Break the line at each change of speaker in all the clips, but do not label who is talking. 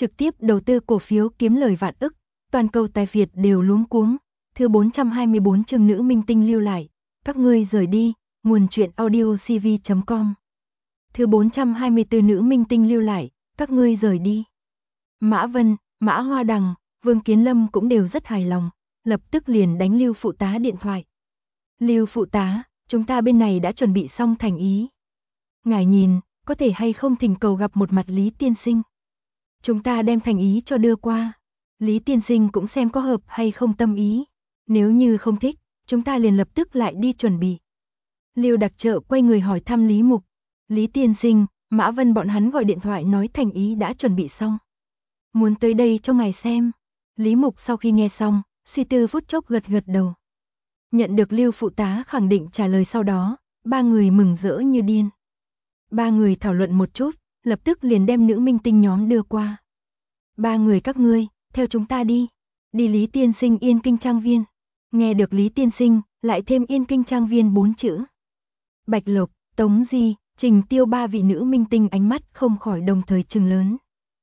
trực tiếp đầu tư cổ phiếu kiếm lời vạn ức, toàn cầu tài Việt đều luống cuống. Thứ 424 chương nữ minh tinh lưu lại, các ngươi rời đi, nguồn truyện audio cv.com. Thứ 424 nữ minh tinh lưu lại, các ngươi rời đi. Mã Vân, Mã Hoa Đằng, Vương Kiến Lâm cũng đều rất hài lòng, lập tức liền đánh Lưu phụ tá điện thoại. Lưu phụ tá, chúng ta bên này đã chuẩn bị xong thành ý. Ngài nhìn, có thể hay không thỉnh cầu gặp một mặt Lý tiên sinh. Chúng ta đem thành ý cho đưa qua. Lý tiên sinh cũng xem có hợp hay không tâm ý. Nếu như không thích, chúng ta liền lập tức lại đi chuẩn bị. Lưu đặc trợ quay người hỏi thăm Lý Mục. Lý tiên sinh, Mã Vân bọn hắn gọi điện thoại nói thành ý đã chuẩn bị xong. Muốn tới đây cho ngài xem. Lý Mục sau khi nghe xong, suy tư phút chốc gật gật đầu. Nhận được Lưu phụ tá khẳng định trả lời sau đó, ba người mừng rỡ như điên. Ba người thảo luận một chút, lập tức liền đem nữ minh tinh nhóm đưa qua. Ba người các ngươi, theo chúng ta đi. Đi Lý tiên sinh Yên Kinh Trang Viên. Nghe được Lý tiên sinh, lại thêm Yên Kinh Trang Viên 4 chữ. Bạch Lộc, Tống Di, Trình Tiêu ba vị nữ minh tinh ánh mắt không khỏi đồng thời trừng lớn.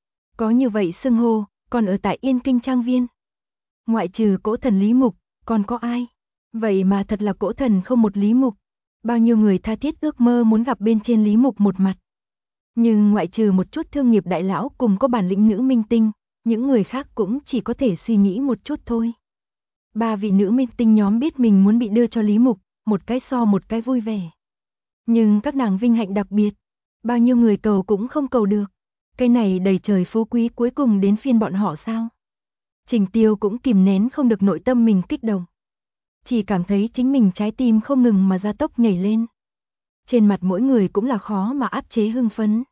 Có như vậy xưng hô, còn ở tại Yên Kinh Trang Viên. Ngoại trừ Cỗ Thần Lý Mục, còn có ai? Vậy mà thật là Cỗ Thần không một Lý Mục. Bao nhiêu người tha thiết ước mơ muốn gặp bên trên Lý Mục một mặt. Nhưng ngoại trừ một chút thương nghiệp đại lão cùng có bản lĩnh nữ minh tinh, những người khác cũng chỉ có thể suy nghĩ một chút thôi. Ba vị nữ minh tinh nhóm biết mình muốn bị đưa cho Lý Mục, một cái so một cái vui vẻ. Nhưng các nàng vinh hạnh đặc biệt, bao nhiêu người cầu cũng không cầu được. Cái này đầy trời phú quý cuối cùng đến phiên bọn họ sao? Trình Tiêu cũng kìm nén không được nội tâm mình kích động. Chỉ cảm thấy chính mình trái tim không ngừng mà gia tốc nhảy lên. Trên mặt mỗi người cũng là khó mà áp chế hưng phấn.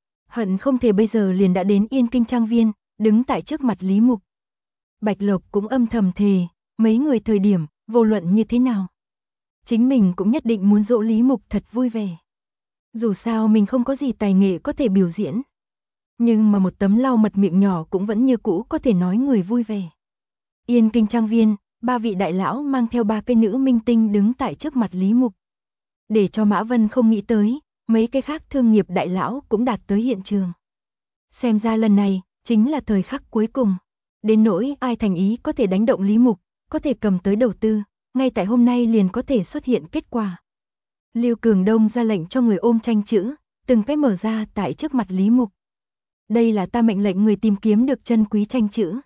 Hận không thể bây giờ liền đã đến Yên Kinh Trang Viên, đứng tại trước mặt Lý Mục. Bạch Lộc cũng âm thầm thề, mấy người thời điểm, vô luận như thế nào. Chính mình cũng nhất định muốn dỗ Lý Mục thật vui vẻ. Dù sao mình không có gì tài nghệ có thể biểu diễn. Nhưng mà một tấm lau mật miệng nhỏ cũng vẫn như cũ có thể nói người vui vẻ. Yên Kinh Trang Viên, ba vị đại lão mang theo ba cái nữ minh tinh đứng tại trước mặt Lý Mục. Để cho Mã Vân không nghĩ tới, mấy cái khác thương nghiệp đại lão cũng đạt tới hiện trường. Xem ra lần này, chính là thời khắc cuối cùng. Đến nỗi ai thành ý có thể đánh động Lý Mục, có thể cầm tới đầu tư, ngay tại hôm nay liền có thể xuất hiện kết quả. Lưu Cường Đông ra lệnh cho người ôm tranh chữ, từng cái mở ra tại trước mặt Lý Mục. Đây là ta mệnh lệnh người tìm kiếm được chân quý tranh chữ.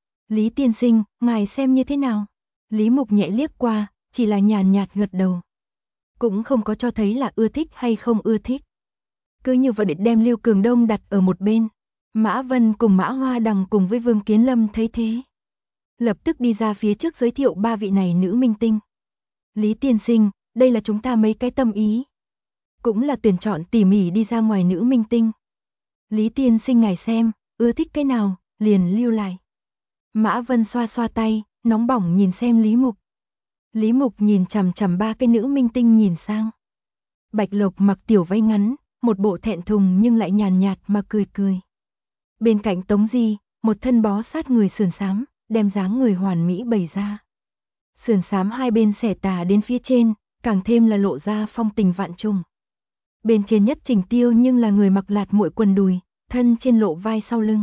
Lý tiên sinh, ngài xem như thế nào? Lý Mục nhẹ liếc qua, chỉ là nhàn nhạt gật đầu. Cũng không có cho thấy là ưa thích hay không ưa thích. Cứ như vậy để đem Lưu Cường Đông đặt ở một bên. Mã Vân cùng Mã Hoa Đằng cùng với Vương Kiến Lâm thấy thế. Lập tức đi ra phía trước giới thiệu ba vị này nữ minh tinh. Lý tiên sinh, đây là chúng ta mấy cái tâm ý. Cũng là tuyển chọn tỉ mỉ đi ra ngoài nữ minh tinh. Lý tiên sinh ngài xem, ưa thích cái nào, liền lưu lại. Mã Vân xoa xoa tay, nóng bỏng nhìn xem Lý Mục. Lý Mục nhìn chằm chằm ba cái nữ minh tinh nhìn sang. Bạch Lộc mặc tiểu váy ngắn, một bộ thẹn thùng nhưng lại nhàn nhạt mà cười cười. Bên cạnh Tống Di, một thân bó sát người sườn xám, đem dáng người hoàn mỹ bày ra. Sườn xám hai bên xẻ tà đến phía trên, càng thêm là lộ ra phong tình vạn trùng. Bên trên nhất Trình Tiêu nhưng là người mặc lạt muội quần đùi, thân trên lộ vai sau lưng.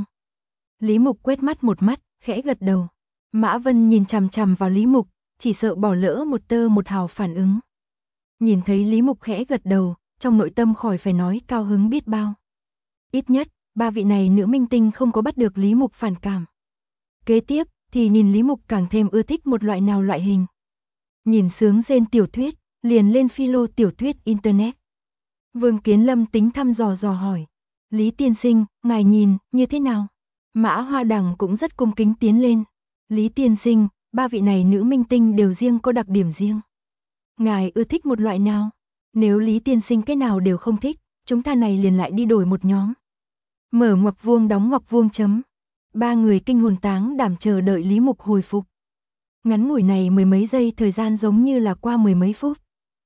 Lý Mục quét mắt một mắt, khẽ gật đầu. Mã Vân nhìn chằm chằm vào Lý Mục, chỉ sợ bỏ lỡ một tơ một hào phản ứng. Nhìn thấy Lý Mục khẽ gật đầu, trong nội tâm khỏi phải nói cao hứng biết bao. Ít nhất, ba vị này nữ minh tinh không có bắt được Lý Mục phản cảm. Kế tiếp, thì nhìn Lý Mục càng thêm ưa thích một loại nào loại hình. Nhìn sướng rên tiểu thuyết, liền lên philo tiểu thuyết Internet. Vương Kiến Lâm tính thăm dò hỏi. Lý tiên sinh, ngài nhìn, như thế nào? Mã Hoa Đằng cũng rất cung kính tiến lên. Lý tiên sinh, ba vị này nữ minh tinh đều riêng có đặc điểm riêng. Ngài ưa thích một loại nào? Nếu Lý tiên sinh cái nào đều không thích, chúng ta này liền lại đi đổi một nhóm. Mở ngoặc vuông đóng ngoặc vuông chấm. Ba người kinh hồn táng đảm chờ đợi Lý Mục hồi phục. Ngắn ngủi này mười mấy giây thời gian giống như là qua mười mấy phút.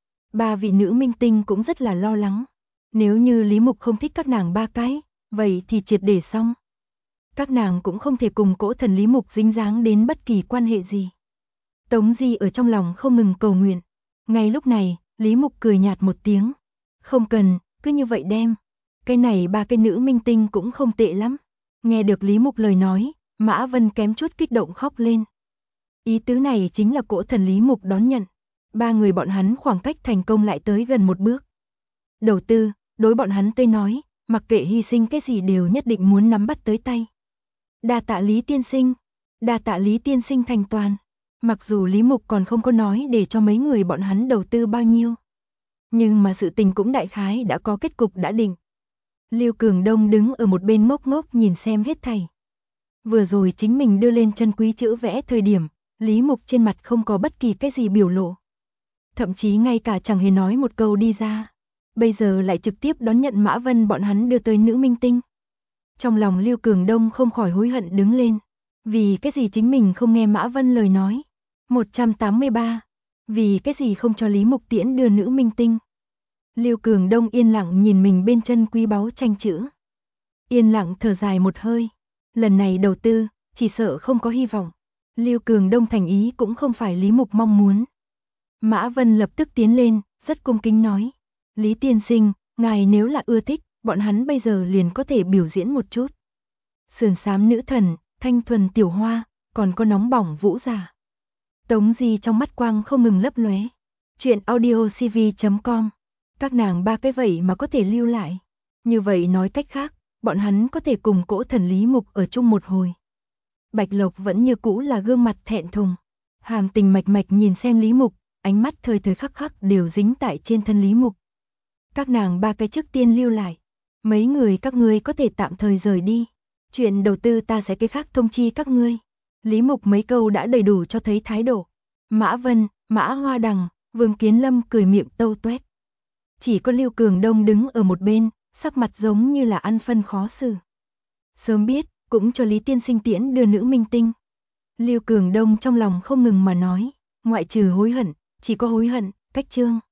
Ba vị nữ minh tinh cũng rất là lo lắng. Nếu như Lý Mục không thích các nàng ba cái, vậy thì triệt để xong. Các nàng cũng không thể cùng Cỗ Thần Lý Mục dính dáng đến bất kỳ quan hệ gì. Tống Di ở trong lòng không ngừng cầu nguyện. Ngay lúc này, Lý Mục cười nhạt một tiếng. Không cần, cứ như vậy đem. Cái này ba cái nữ minh tinh cũng không tệ lắm. Nghe được Lý Mục lời nói, Mã Vân kém chút kích động khóc lên. Ý tứ này chính là cỗ thần Lý Mục đón nhận. Ba người bọn hắn khoảng cách thành công lại tới gần một bước. Đầu tư, đối bọn hắn tới nói, mặc kệ hy sinh cái gì đều nhất định muốn nắm bắt tới tay. Đa tạ Lý tiên sinh, đa tạ Lý tiên sinh thành toàn. Mặc dù Lý Mục còn không có nói để cho mấy người bọn hắn đầu tư bao nhiêu, nhưng mà sự tình cũng đại khái đã có kết cục đã định. Lưu Cường Đông đứng ở một bên ngốc ngốc nhìn xem hết thảy. Vừa rồi chính mình đưa lên chân quý chữ vẽ thời điểm, Lý Mục trên mặt không có bất kỳ cái gì biểu lộ. Thậm chí ngay cả chẳng hề nói một câu đi ra. Bây giờ lại trực tiếp đón nhận Mã Vân bọn hắn đưa tới nữ minh tinh. Trong lòng Lưu Cường Đông không khỏi hối hận đứng lên. Vì cái gì chính mình không nghe Mã Vân lời nói. 183. Vì cái gì không cho Lý Mục Tiễn đưa nữ minh tinh. Lưu Cường Đông yên lặng nhìn mình bên chân quý báu tranh chữ. Yên lặng thở dài một hơi. Lần này đầu tư, chỉ sợ không có hy vọng. Lưu Cường Đông thành ý cũng không phải Lý Mục mong muốn. Mã Vân lập tức tiến lên, rất cung kính nói. Lý tiên sinh, ngài nếu là ưa thích, bọn hắn bây giờ liền có thể biểu diễn một chút. Sườn xám nữ thần, thanh thuần tiểu hoa, còn có nóng bỏng vũ giả. Tống Di trong mắt quang không ngừng lấp lóe. Chuyện audiocv.com. Các nàng ba cái vậy mà có thể lưu lại. Như vậy nói cách khác, bọn hắn có thể cùng cỗ thần Lý Mục ở chung một hồi. Bạch Lộc vẫn như cũ là gương mặt thẹn thùng. Hàm Tình mạch mạch nhìn xem Lý Mục, ánh mắt thời thời khắc khắc đều dính tại trên thân Lý Mục. Các nàng ba cái trước tiên lưu lại. Mấy người các ngươi có thể tạm thời rời đi. Chuyện đầu tư ta sẽ cái khác thông chi các ngươi. Lý Mục mấy câu đã đầy đủ cho thấy thái độ. Mã Vân, Mã Hoa Đằng, Vương Kiến Lâm cười miệng tâu tuét. Chỉ có Lưu Cường Đông đứng ở một bên, sắc mặt giống như là ăn phân khó xử. Sớm biết, cũng cho Lý tiên sinh tiễn đưa nữ minh tinh. Lưu Cường Đông trong lòng không ngừng mà nói, ngoại trừ hối hận, chỉ có hối hận, cách chương.